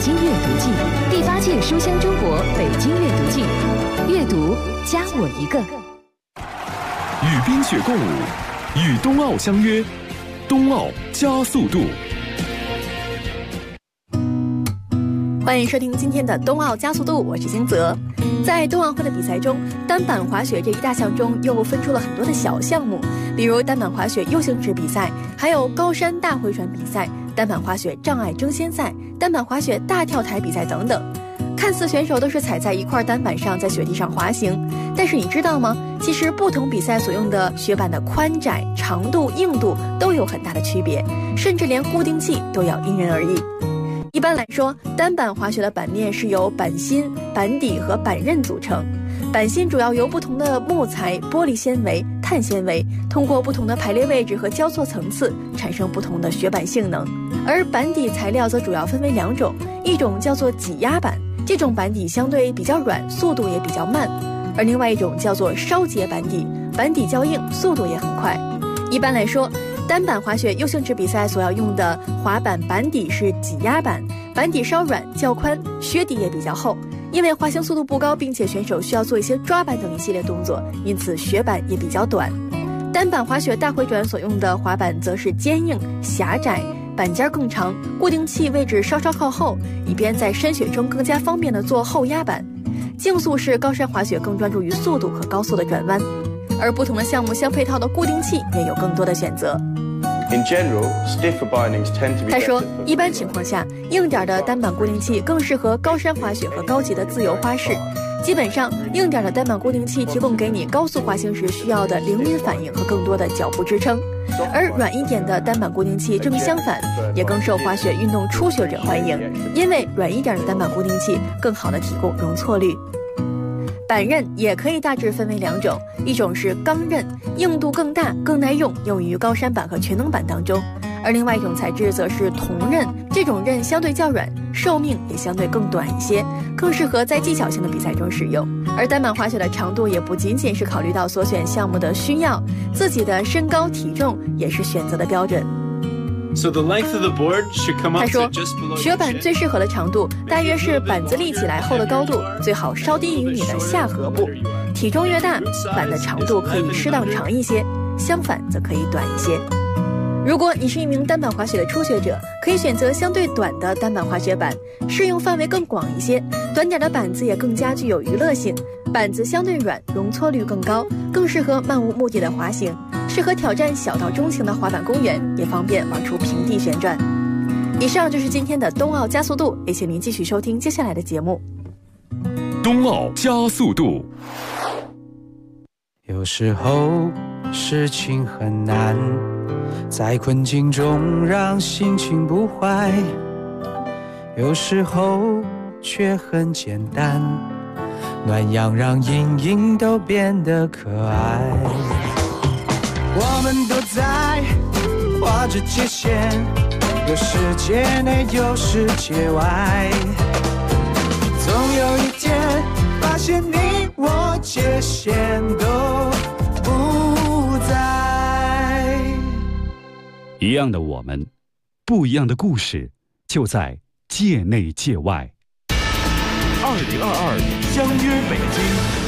京阅读季，第8届书香中国北京阅读季，阅读加我一个。 与冰雪共舞，与冬奥相约，冬奥加速度。 欢迎收听今天的冬奥加速度，我是金泽。在冬奥会的比赛中，单板滑雪这一大项中又分出了很多的小项目，比如单板滑雪 U 型池比赛，还有高山大回转比赛、单板滑雪障碍争先赛、单板滑雪大跳台比赛等等。看似选手都是踩在一块单板上在雪地上滑行，但是你知道吗？其实不同比赛所用的雪板的宽窄、长度、硬度都有很大的区别，甚至连固定器都要因人而异。一般来说，单板滑雪的板面是由板芯、板底和板刃组成。板芯主要由不同的木材、玻璃纤维、碳纤维，通过不同的排列位置和交错层次，产生不同的雪板性能。而板底材料则主要分为2种，一种叫做挤压板，这种板底相对比较软，速度也比较慢；而另外一种叫做烧结板底，板底较硬，速度也很快。一般来说，单板滑雪 U 型池比赛所要用的滑板板底是挤压板，板底稍软较宽，靴底也比较厚。因为滑行速度不高，并且选手需要做一些抓板等一系列动作，因此雪板也比较短。单板滑雪大回转所用的滑板则是坚硬、狭窄，板尖更长，固定器位置稍稍靠后，以便在深雪中更加方便地做后压板。竞速式高山滑雪更专注于速度和高速的转弯，而不同的项目相配套的固定器也有更多的选择。他说，一般情况下，硬点的单板固定器更适合高山滑雪和高级的自由花式。基本上，硬点的单板固定器提供给你高速滑行时需要的灵敏反应和更多的脚步支撑，而软一点的单板固定器正相反，也更受滑雪运动初学者欢迎，因为软一点的单板固定器更好的提供容错率。板刃也可以大致分为2种，一种是钢刃，硬度更大更耐用，用于高山板和全能板当中；而另外一种材质则是铜刃，这种刃相对较软，寿命也相对更短一些，更适合在技巧性的比赛中使用。而单板滑雪的长度也不仅仅是考虑到所选项目的需要，自己的身高体重也是选择的标准。他说，雪板最适合的长度大约是板子立起来后的高度，最好稍低于你的下颌部。体重越大，板的长度可以适当长一些，相反则可以短一些。如果你是一名单板滑雪的初学者，可以选择相对短的单板滑雪板，适用范围更广一些，短点的板子也更加具有娱乐性，板子相对软，容错率更高，更适合漫无目的的滑行，适合挑战小到中型的滑板公园，也方便玩出平地旋转。以上就是今天的冬奥加速度，也请您继续收听接下来的节目。 冬奥加速度。 有时候事情很难，在困境中让心情不坏，有时候却很简单，暖阳让阴影都变得可爱。我们都在画着界限，有世界内有世界外，总有一天发现你我界限都不在。 一样的我们，不一样的故事，就在界内界外。2022相约北京。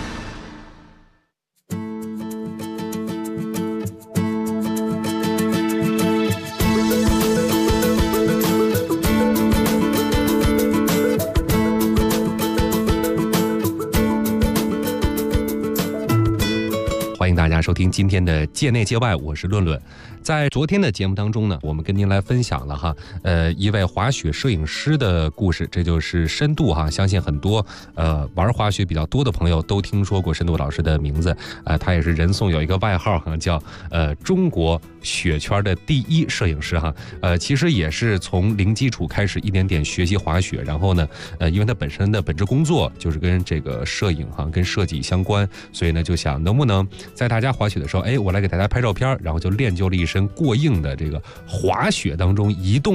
欢迎大家收听今天的界内界外，我是论论。在昨天的节目当中呢，我们跟您来分享了一位滑雪摄影师的故事，这就是深度相信很多玩滑雪比较多的朋友都听说过深度老师的名字，他也是人送有一个外号叫中国雪圈的第一摄影师其实也是从零基础开始一点点学习滑雪，然后呢因为他本身的本职工作就是跟这个摄影跟设计相关，所以呢就想能不能在大家滑雪的时候，我来给大家拍照片，然后就练就了一身过硬的这个滑雪当中移动拍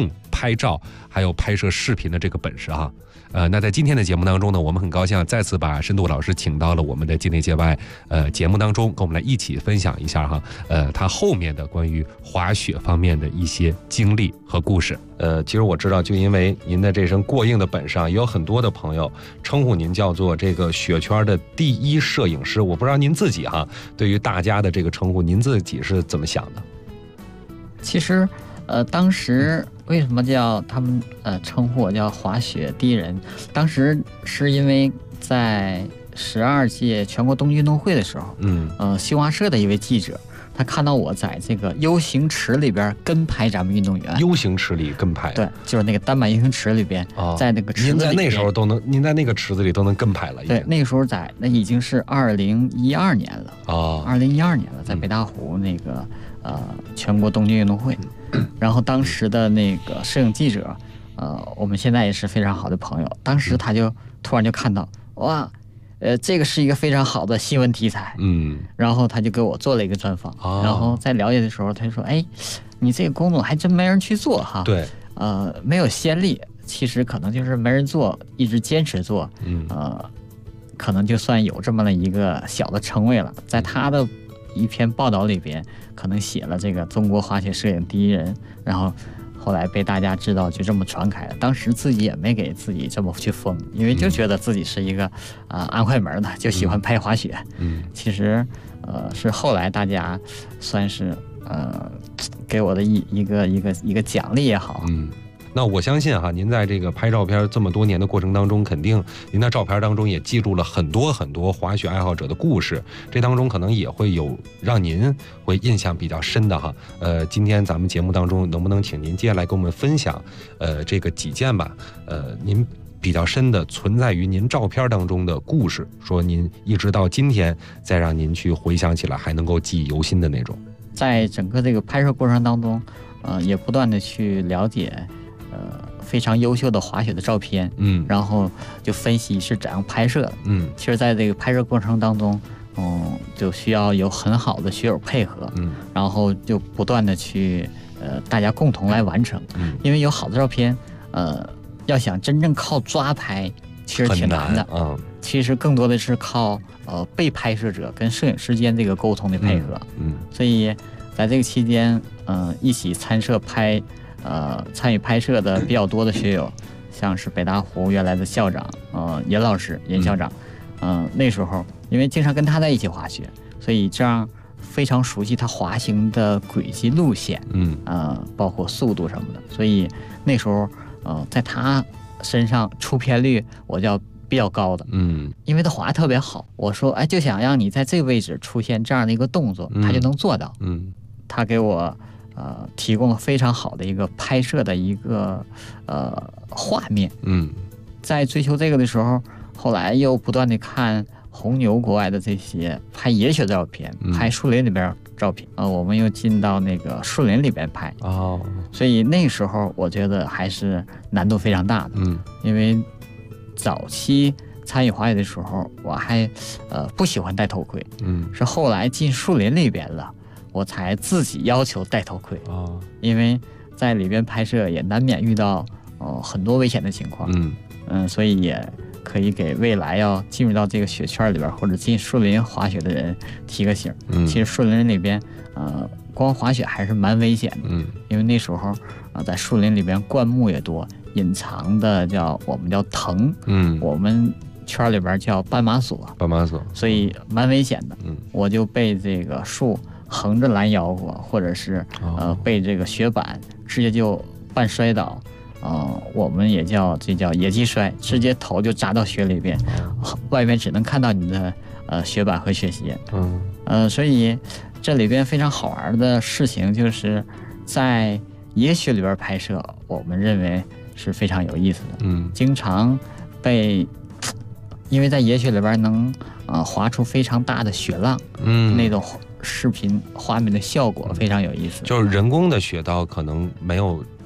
拍照还有拍摄视频的这个本事哈。那在今天的节目当中呢，我们很高兴再次把深度老师请到了我们的界内界外节目当中，跟我们来一起分享一下哈，他后面的关于滑雪方面的一些经历和故事。其实我知道，就因为您的这身过硬的本事，也有很多的朋友称呼您叫做这个雪圈的第一摄影师。我不知道您自己哈，对于大家的这个称呼，您自己是怎么想的？ 其实，当时为什么叫他们称呼我叫滑雪第一人？当时是因为在12届全国冬季运动会的时候，新华社的一位记者，他看到我在这个 U 型池里边跟拍咱们运动员。U 型池里跟拍？对， 就是那个单板 U 型池里边，在那个池子里边。 您在那时候都能，您在那个池子里都能跟拍了。 对，那个时候那已经是2012年了。2012年了，在北大湖那个全国冬季运动会。然后当时的那个摄影记者，我们现在也是非常好的朋友。当时他就突然就看到，哇，这个是一个非常好的新闻题材，然后他就给我做了一个专访。然后在了解的时候，他就说，哎，你这个工作还真没人去做哈。 对， 没有先例，其实可能就是没人做，一直坚持做，可能就算有这么一个小的称谓了。在他的一篇报道里边，可能写了这个中国滑雪摄影第一人，然后后来被大家知道，就这么传开了。当时自己也没给自己这么去封，因为就觉得自己是一个安快门的，就喜欢拍滑雪。其实是后来大家算是给我的一个奖励也好。 那我相信哈，您在这个拍照片这么多年的过程当中，肯定您的照片当中也记录了很多很多滑雪爱好者的故事，这当中可能也会有让您会印象比较深的哈。今天咱们节目当中能不能请您接下来跟我们分享这个几件吧？您比较深的存在于您照片当中的故事，说您一直到今天再让您去回想起来还能够记忆犹新的那种。 在整个这个拍摄过程当中，也不断的去了解。非常优秀的滑雪的照片，然后就分析是怎样拍摄的，其实在这个拍摄过程当中，就需要有很好的学友配合，然后就不断的去大家共同来完成，因为有好的照片，要想真正靠抓拍，其实挺难的，其实更多的是靠被拍摄者跟摄影师间这个沟通的配合，所以在这个期间，一起参与拍摄的比较多的学友，像是北大湖原来的校长，严老师，严校长，那时候因为经常跟他在一起滑雪，所以这样非常熟悉他滑行的轨迹路线，包括速度什么的，所以那时候，在他身上出片率我叫比较高的，因为他滑得特别好，我说，哎，就想让你在这个位置出现这样的一个动作，他就能做到，他给我。提供了非常好的一个拍摄的一个画面。在追求这个的时候，后来又不断的看红牛国外的这些拍野雪的照片，拍树林里边照片。我们又进到那个树林里边拍。所以那时候我觉得还是难度非常大的。因为早期参与滑雪的时候，我还不喜欢戴头盔。是后来进树林里边了。我才自己要求戴头盔，因为在里边拍摄也难免遇到很多危险的情况，所以也可以给未来要进入到这个雪圈里边或者进树林滑雪的人提个醒。其实树林里边，光滑雪还是蛮危险的，因为那时候在树林里边灌木也多，隐藏的我们叫藤，我们圈里边叫斑马索，所以蛮危险的。我就被这个树。横着拦腰过，或者是被这个雪板直接就半摔倒，我们这叫野鸡摔，直接头就扎到雪里边，外面只能看到你的雪板和雪鞋。所以这里边非常好玩的事情就是在野雪里边拍摄，我们认为是非常有意思的。经常因为在野雪里边能滑出非常大的雪浪，那种。视频画面的效果非常有意思， 就是人工的雪道可能没有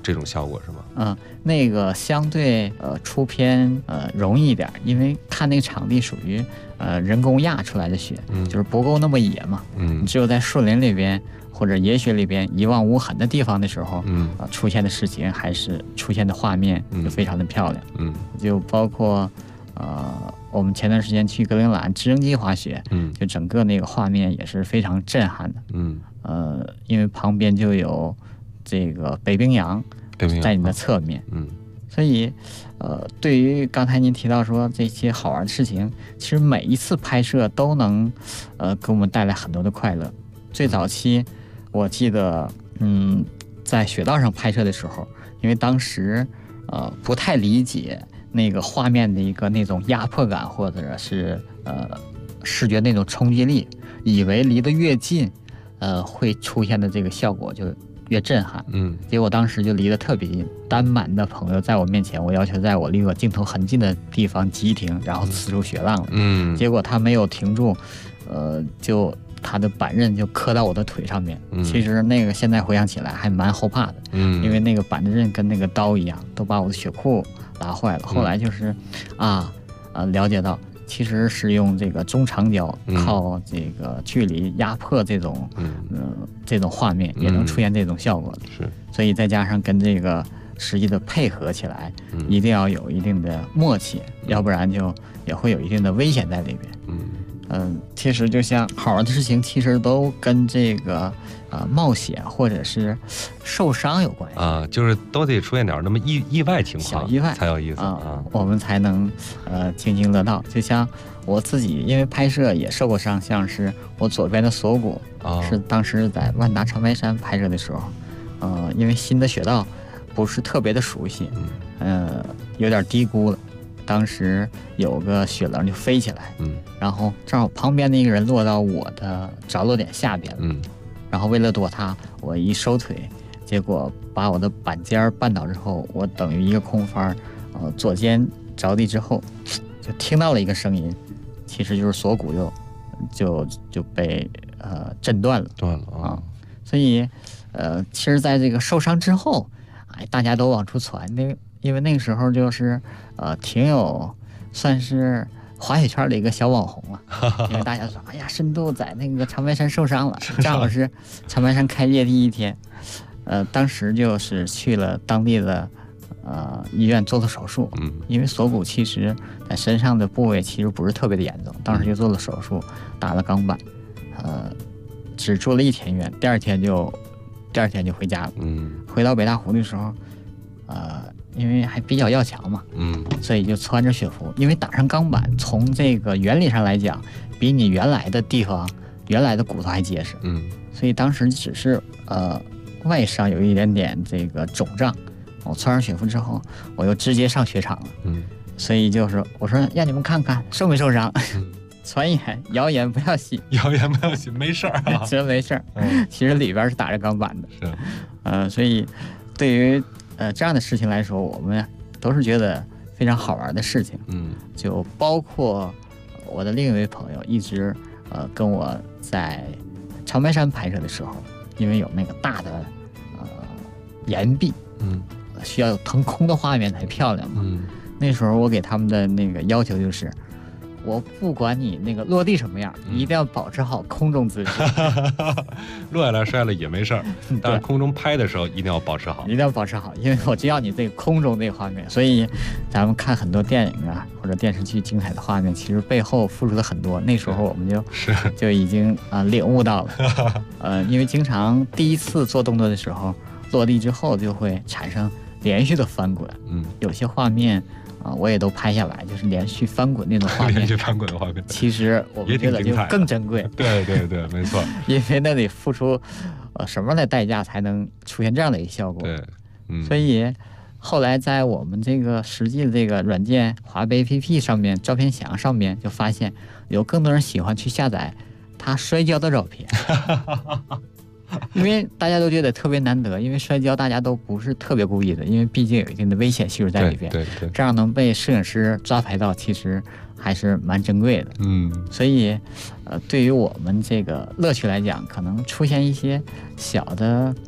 这种效果是吗？ 那个相对出片容易一点，因为看那个场地属于人工压出来的雪，就是不够那么野嘛。你只有在树林里边或者野雪里边一望无痕的地方的时候，出现的事情还是出现的画面就非常的漂亮。就包括我们前段时间去格陵兰直升机滑雪，就整个那个画面也是非常震撼的。因为旁边就有这个北冰洋在你的侧面，所以对于刚才您提到说这些好玩的事情，其实每一次拍摄都能给我们带来很多的快乐。最早期我记得在雪道上拍摄的时候，因为当时不太理解那个画面的一个那种压迫感，或者是视觉那种冲击力，以为离得越近会出现的这个效果就越震撼。结果当时就离得特别近，单板的朋友在我面前，我要求在我离我镜头很近的地方急停，然后呲出雪浪了。结果他没有停住，就他的板刃就磕到我的腿上面。其实那个现在回想起来还蛮后怕的，因为那个板刃跟那个刀一样，都把我的雪裤拉坏了。后来就是了解到其实是用这个中长焦靠这个距离压迫这种这种画面也能出现这种效果的。 是， 所以再加上跟这个实际的配合起来，一定要有一定的默契，要不然就也会有一定的危险在里边。其实就像好玩的事情，其实都跟这个冒险或者是受伤有关系就是都得出现点那么意外情况， 小意外才有意思我们才能津津乐道。就像我自己，因为拍摄也受过伤，像是我左边的锁骨是当时在万达长白山拍摄的时候，因为新的雪道不是特别的熟悉，有点低估了。当时有个雪棱就飞起来，然后正好旁边的一个人落到我的着落点下边了，然后为了躲他，我一收腿，结果把我的板尖绊倒之后，我等于一个空翻，左肩着地之后，就听到了一个声音，其实就是锁骨就被震断了所以其实在这个受伤之后，大家都往出传因为那个时候就是挺有算是滑雪圈的一个小网红了，因为大家说哎呀，深度在那个长白山受伤了，正好是长白山开业第一天，当时就是去了当地的医院做了手术，因为锁骨其实在身上的部位其实不是特别的严重，当时就做了手术，打了钢板，只住了1天院，第二天就回家了。回到北大湖的时候，因为还比较要强嘛，所以就穿着雪服，因为打上钢板，从这个原理上来讲，比你原来的地方、原来的骨头还结实，所以当时只是外伤有一点点这个肿胀。我穿上雪服之后，我又直接上雪场了，所以就是我说让你们看看受没受伤。传言谣言不要信， 没事儿真没事儿。其实里边是打着钢板的， 是， 所以对于这样的事情来说，我们都是觉得非常好玩的事情。就包括我的另一位朋友一直跟我在长白山拍摄的时候，因为有那个大的岩壁，需要有腾空的画面才漂亮嘛。那时候我给他们的那个要求就是，我不管你那个落地什么样，一定要保持好空中姿势。 落下来摔了也没事儿，但是空中拍的时候一定要保持好， 一定要保持好，因为我知道你这个空中这个画面，所以咱们看很多电影或者电视剧精彩的画面，其实背后付出了很多。那时候我们就已经领悟到了，因为经常第一次做动作的时候，落地之后就会产生连续的翻滚，有些画面我也都拍下来，就是连续翻滚那种画面。 连续翻滚的画面， 其实我们觉得就更珍贵。 对，没错。 因为那得付出什么样的代价才能出现这样的一个效果？ 对， 所以后来在我们这个实际的这个软件滑贝 APP 上面，照片墙上面就发现有更多人喜欢去下载他摔跤的照片。因为大家都觉得特别难得，因为摔跤大家都不是特别故意的，因为毕竟有一定的危险系数在里边。 对， 这样能被摄影师抓拍到，其实还是蛮珍贵的。所以对于我们这个乐趣来讲，可能出现一些小的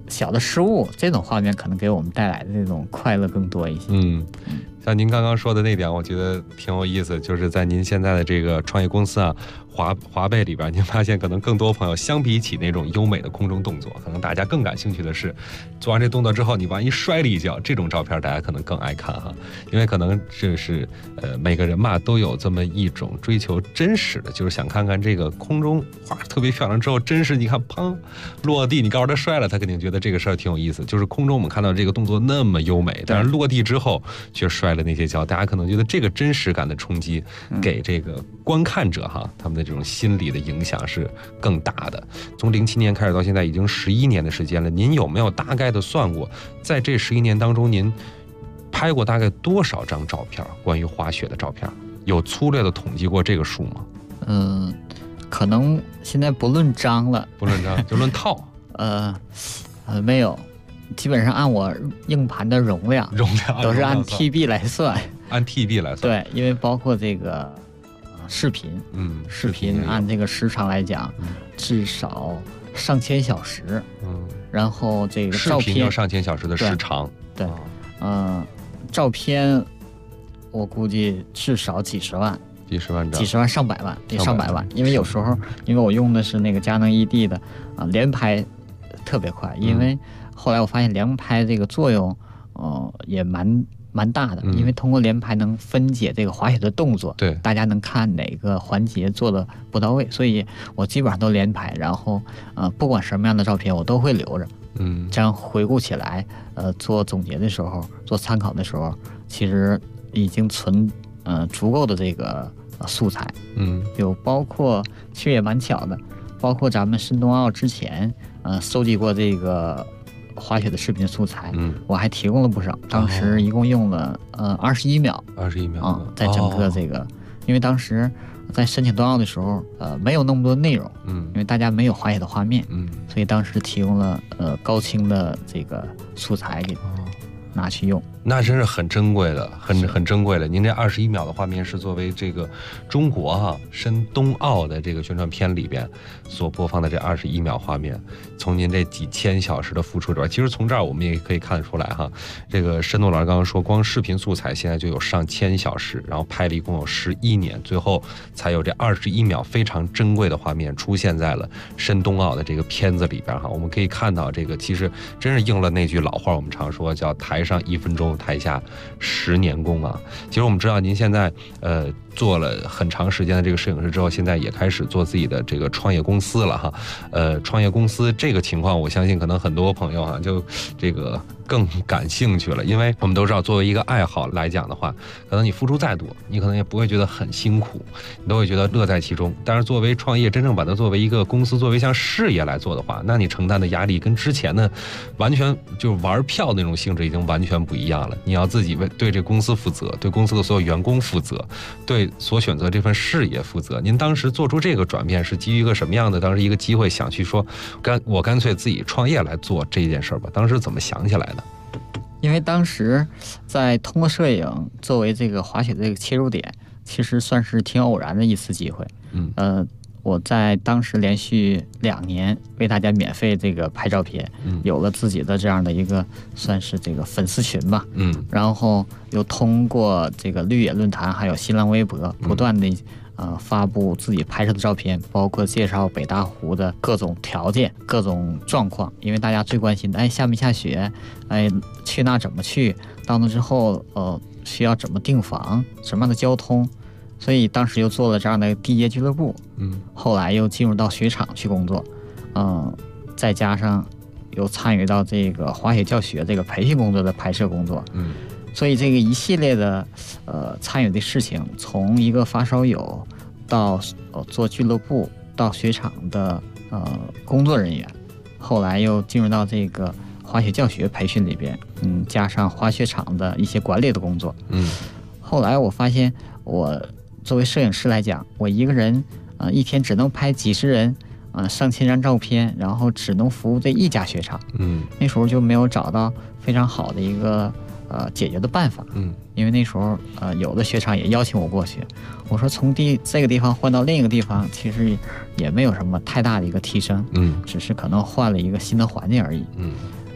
小的失误，这种画面可能给我们带来的这种快乐更多一些。 像您刚刚说的那点，我觉得挺有意思，就是在您现在的这个创业公司啊，华贝里边，您发现可能更多朋友相比起那种优美的空中动作，可能大家更感兴趣的是，做完这动作之后，你万一摔了一跤，这种照片大家可能更爱看哈，因为可能这是每个人嘛都有这么一种追求真实的，就是想看看这个空中画特别漂亮之后，真实你看砰落地，你告诉他摔了，他肯定觉得这个事儿挺有意思。就是空中我们看到这个动作那么优美，但是落地之后却摔了那些跤，大家可能觉得这个真实感的冲击给这个观看者哈，他们的这种心理的影响是更大的。从07年开始到现在已经11年的时间了，您有没有大概的算过，在这11年当中您拍过大概多少张照片，关于滑雪的照片？有粗略的统计过这个数吗？ 可能现在不论张了， 不论张就论套。 没有，基本上按我硬盘的容量都是按 TB 来算， 按 TB 来算。 对，因为包括这个视频，视频按这个时长来讲，至少上千小时，然后这个照片视频有上千小时的时长， 对，照片我估计至少几十万张，上百万，因为有时候因为我用的是那个佳能ED 的连拍特别快，因为后来我发现连拍这个作用也蛮大的，因为通过连拍能分解这个滑雪的动作， 对， 大家能看哪个环节做的不到位，所以我基本上都连拍，然后不管什么样的照片我都会留着，这样回顾起来，做总结的时候，做参考的时候，其实已经存足够的这个素材，有包括其实也蛮巧的，包括咱们申冬奥之前搜集过这个滑雪的视频素材，我还提供了不少，当时一共用了21秒在整个这个，因为当时在申请冬奥的时候没有那么多内容，因为大家没有滑雪的画面，所以当时提供了高清的这个素材给拿去用。 那真是很珍贵的，很珍贵的。您这21秒的画面是作为这个中国申冬奥的这个宣传片里边所播放的这21秒画面，从您这几千小时的付出中，其实从这儿我们也可以看得出来哈。这个申冬老师刚刚说，光视频素材现在就有上千小时，然后拍了一共有11年，最后才有这21秒非常珍贵的画面出现在了申冬奥的这个片子里边哈。我们可以看到，这个其实真是应了那句老话，我们常说叫台上1分钟，台下10年功啊！其实我们知道您现在做了很长时间的这个摄影师之后，现在也开始做自己的这个创业公司了哈。创业公司这个情况，我相信可能很多朋友就这个更感兴趣了，因为我们都知道，作为一个爱好来讲的话，可能你付出再多，你可能也不会觉得很辛苦，你都会觉得乐在其中。但是作为创业，真正把它作为一个公司，作为像事业来做的话，那你承担的压力跟之前的完全就是玩票那种性质已经完全不一样了。你要自己对这公司负责，对公司的所有员工负责，对所选择这份事业负责。您当时做出这个转变是基于一个什么样的当时一个机会，想去说我干脆自己创业来做这件事吧？当时怎么想起来的？ 因为当时在通过摄影作为这个滑雪的这个切入点，其实算是挺偶然的一次机会。我在当时连续2年为大家免费这个拍照片，有了自己的这样的一个算是这个粉丝群吧，然后又通过这个绿野论坛还有新浪微博不断的发布自己拍摄的照片，包括介绍北大湖的各种条件、各种状况，因为大家最关心的，下没下雪，去那怎么去，到那之后需要怎么订房，什么样的交通。所以当时又做了这样的地接俱乐部，后来又进入到雪场去工作，再加上又参与到这个滑雪教学这个培训工作的拍摄工作，所以这个一系列的参与的事情，从一个发烧友到做俱乐部，到雪场的工作人员，后来又进入到这个滑雪教学培训里边，加上滑雪场的一些管理的工作，后来我发现我作为摄影师来讲，我一个人一天只能拍几十人上千张照片，然后只能服务这一家雪场，那时候就没有找到非常好的一个解决的办法，因为那时候有的雪场也邀请我过去，我说从这个地方换到另一个地方，其实也没有什么太大的一个提升，只是可能换了一个新的环境而已，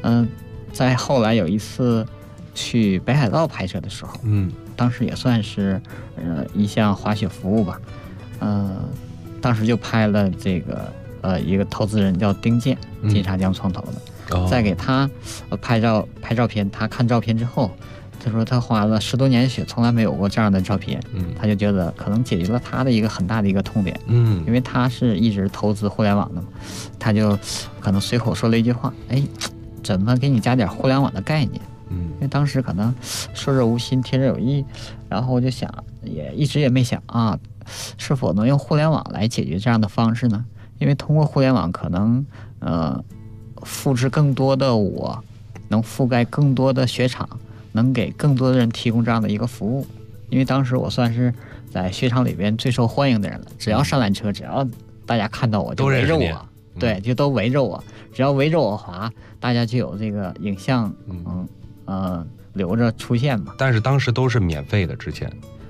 在后来有一次去北海道拍摄的时候，当时也算是一项滑雪服务吧，当时就拍了这个一个投资人叫丁健，金沙江创投的，在给他拍照片，他看照片之后，他说他滑了10多年雪，从来没有过这样的照片，他就觉得可能解决了他的一个很大的一个痛点，因为他是一直投资互联网的嘛，他就可能随口说了一句话，哎，怎么给你加点互联网的概念？因为当时可能说者无心，听者有意，然后我就想，也一直也没想啊，是否能用互联网来解决这样的方式呢？因为通过互联网，可能复制更多的我，能覆盖更多的雪场，能给更多的人提供这样的一个服务。因为当时我算是在雪场里边最受欢迎的人了，只要上缆车，只要大家看到我就围着我，对，就都围着我，只要围着我滑，大家就有这个影像，留着出现嘛。 但是当时都是免费的，之前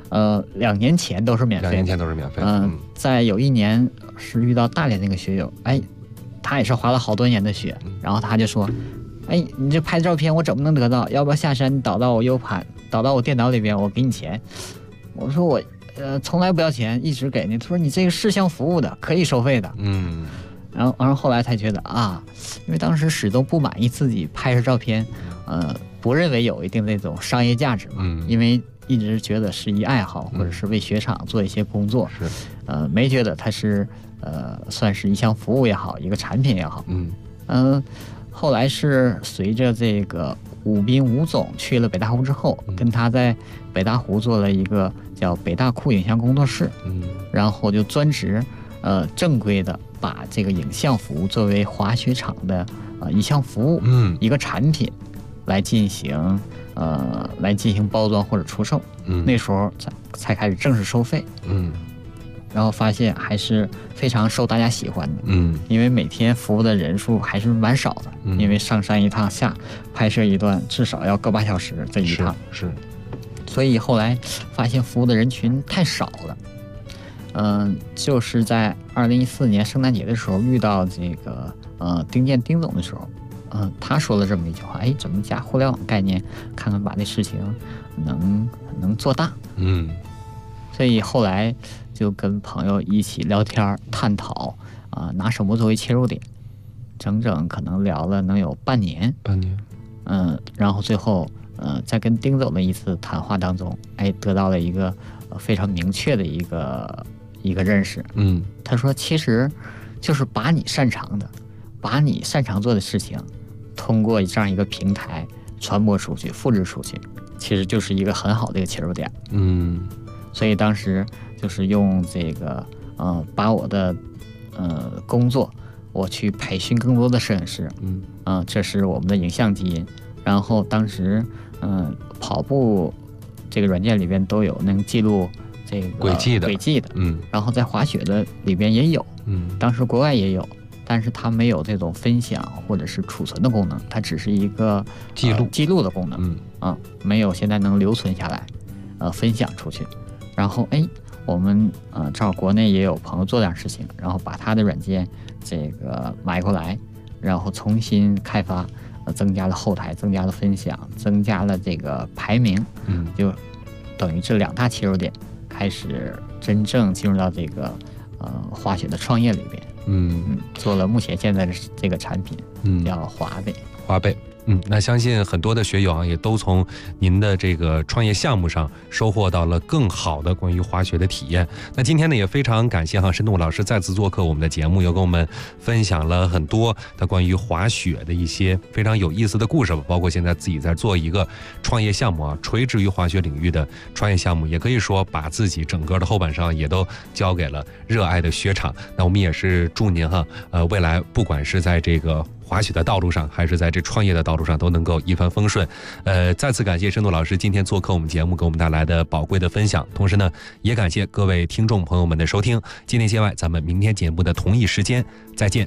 2年前都是免费的，2 年前都是免费的。 在有一年是遇到大连那个学友，哎，他也是滑了好多年的雪，然后他就说，哎，你这拍照片我怎么能得到？要不要下山你导到我 U 盘，导到我电脑里边，我给你钱。我说我从来不要钱，一直给你。他说你这个是项服务的，可以收费的。然后后来才觉得啊，因为当时始终不满意自己拍摄照片，不认为有一定的那种商业价值嘛，因为一直觉得是一爱好，或者是为雪场做一些工作，没觉得它是算是一项服务也好，一个产品也好。后来是随着这个武斌吴总去了北大湖之后，跟他在北大湖做了一个叫北大库影像工作室，然后就专职正规的把这个影像服务作为滑雪场的一项服务，一个产品来进行包装或者出售。那时候才开始正式收费。然后发现还是非常受大家喜欢的。因为每天服务的人数还是蛮少的，因为上山一趟下拍摄一段至少要个8小时这一趟， 是， 所以后来发现服务的人群太少了。就是在2014年圣诞节的时候遇到这个丁健丁总的时候，他说了这么一句话，哎，怎么加互联网概念，看看把这事情能做大。所以后来就跟朋友一起聊天探讨，拿什么作为切入点，整整可能聊了能有半年。然后最后在跟丁总的一次谈话当中，哎，得到了一个非常明确的一个认识。他说其实就是把你擅长做的事情，通过这样一个平台传播出去，复制出去，其实就是一个很好的一个切入点。所以当时就是用这个把我的工作，我去培训更多的摄影师。这是我们的影像基因。然后当时跑步这个软件里边都有能记录这个轨迹的。然后在滑雪的里边也有。当时国外也有，但是它没有这种分享或者是储存的功能，它只是一个记录的功能。没有现在能留存下来，分享出去。然后我们正好国内也有朋友做这样事情，然后把他的软件这个买过来，然后重新开发，增加了后台，增加了分享，增加了这个排名。就等于这2大切入点，开始真正进入到这个滑雪的创业里边。做了目前现在的这个产品，叫滑贝。 那相信很多的学友也都从您的这个创业项目上收获到了更好的关于滑雪的体验。那今天呢，也非常感谢申栋老师再次做客我们的节目，又跟我们分享了很多他关于滑雪的一些非常有意思的故事，包括现在自己在做一个创业项目垂直于滑雪领域的创业项目，也可以说把自己整个的后半生也都交给了热爱的雪场。那我们也是祝您未来不管是在这个滑雪的道路上，还是在这创业的道路上，都能够一帆风顺。再次感谢申栋老师今天做客我们节目，给我们带来的宝贵的分享。同时呢，也感谢各位听众朋友们的收听。今天界外，咱们明天节目的同一时间再见。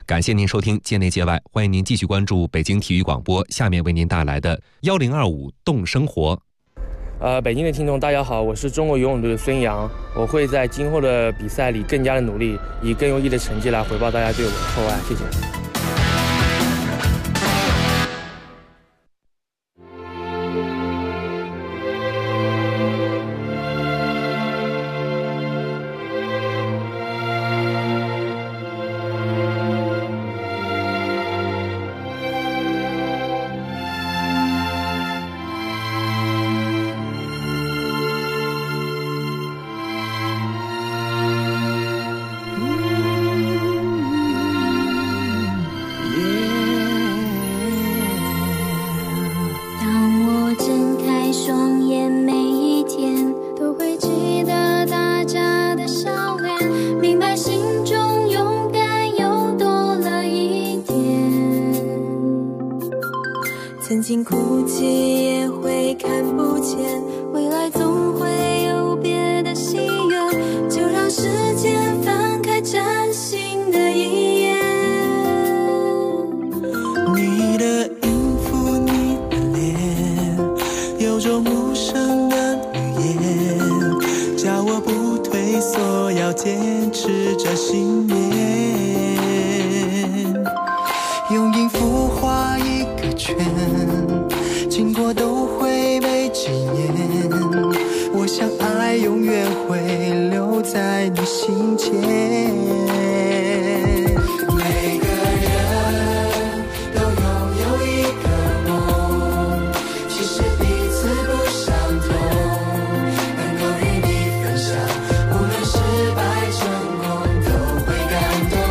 感谢您收听界内界外，欢迎您继续关注北京体育广播，下面为您带来的1025动生活。 北京的听众大家好，我是中国游泳队的孙杨，我会在今后的比赛里更加的努力，以更优异的成绩来回报大家对我的厚爱，谢谢。 曾经哭泣也会看不见，未来总会有别的心愿，就让时间翻开崭新的一页。 你的音符，你的脸，有种无声的语言，叫我不退缩，要坚持着信念。用音符画一个圈，经过都会被纪念。我想爱永远会留在你心间。每个人都拥有一个梦，其实彼此不相同，能够与你分享，无论失败成功都会感动。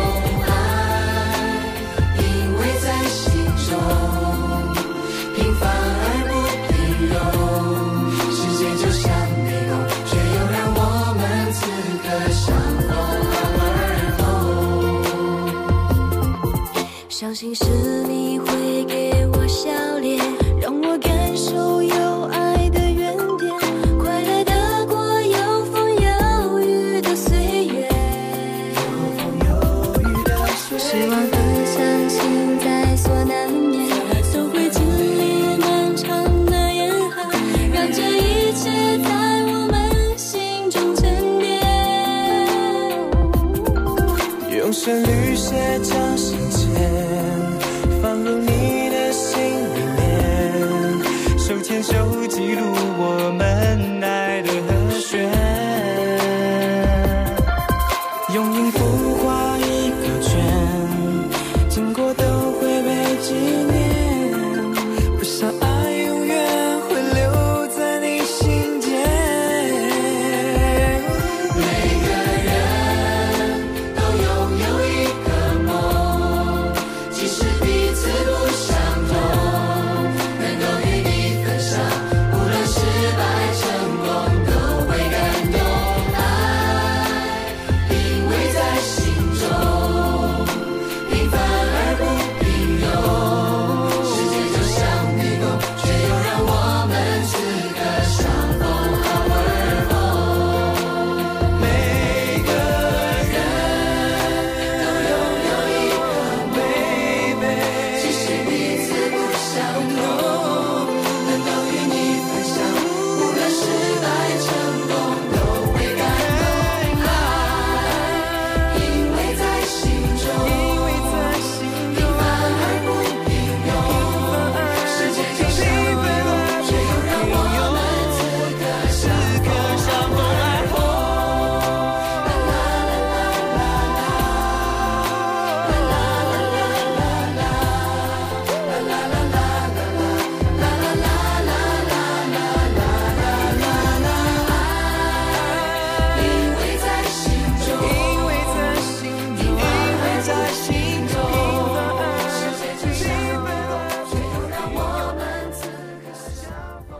爱因为在心中平凡而不平庸，世界就像迷宫，却又让我们此刻相逢而后。 相信是你会给我笑脸，让我感受有爱的原点，快乐的过有风有雨的岁月。失望和相信在所难免，都会经历漫长的严寒，让这一切在我们心中沉淀。 用旋律写张信笺，放入你的心里面，手牵手记录我们爱的和弦。用音符画一个圈，经过都会被纪念。我想爱永远会留在你心间。 每个人都拥有一个梦，即使彼此不相同，能够与你分享，无论失败成功都会感动。爱因为在心中平凡而不平庸，世界就像迷宫，却又让我们此刻相逢而后。 每个人都拥有一个 ，baby， 即使彼此不相同，能够与你分享，无论失败成功都会感动。爱因为在心中平凡而不平庸，世界就像迷宫，却又让我们此刻相逢而后。因为在心中，世界就像迷宫，却又让我们此刻相逢。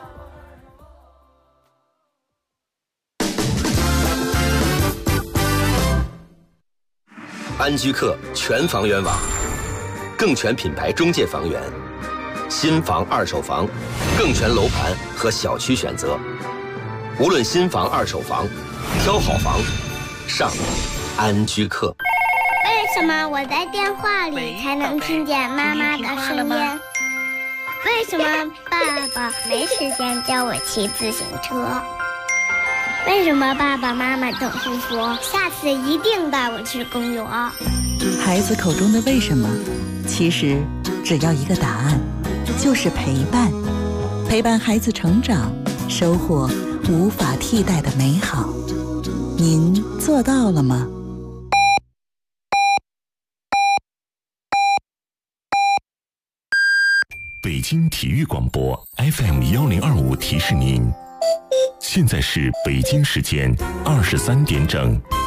安居客全房源网，更全品牌中介房源，新房、二手房，更全楼盘和小区选择。无论新房、二手房，挑好房，上安居客。 为了什么我在电话里才能听见妈妈的声音？为什么爸爸没时间教我骑自行车？为什么爸爸妈妈总是说下次一定带我去公园？ 孩子口中的为什么，其实只要一个答案，就是陪伴。陪伴孩子成长，收获无法替代的美好。您做到了吗？ 北京体育广播 FM1025提示您，现在是北京时间23点整。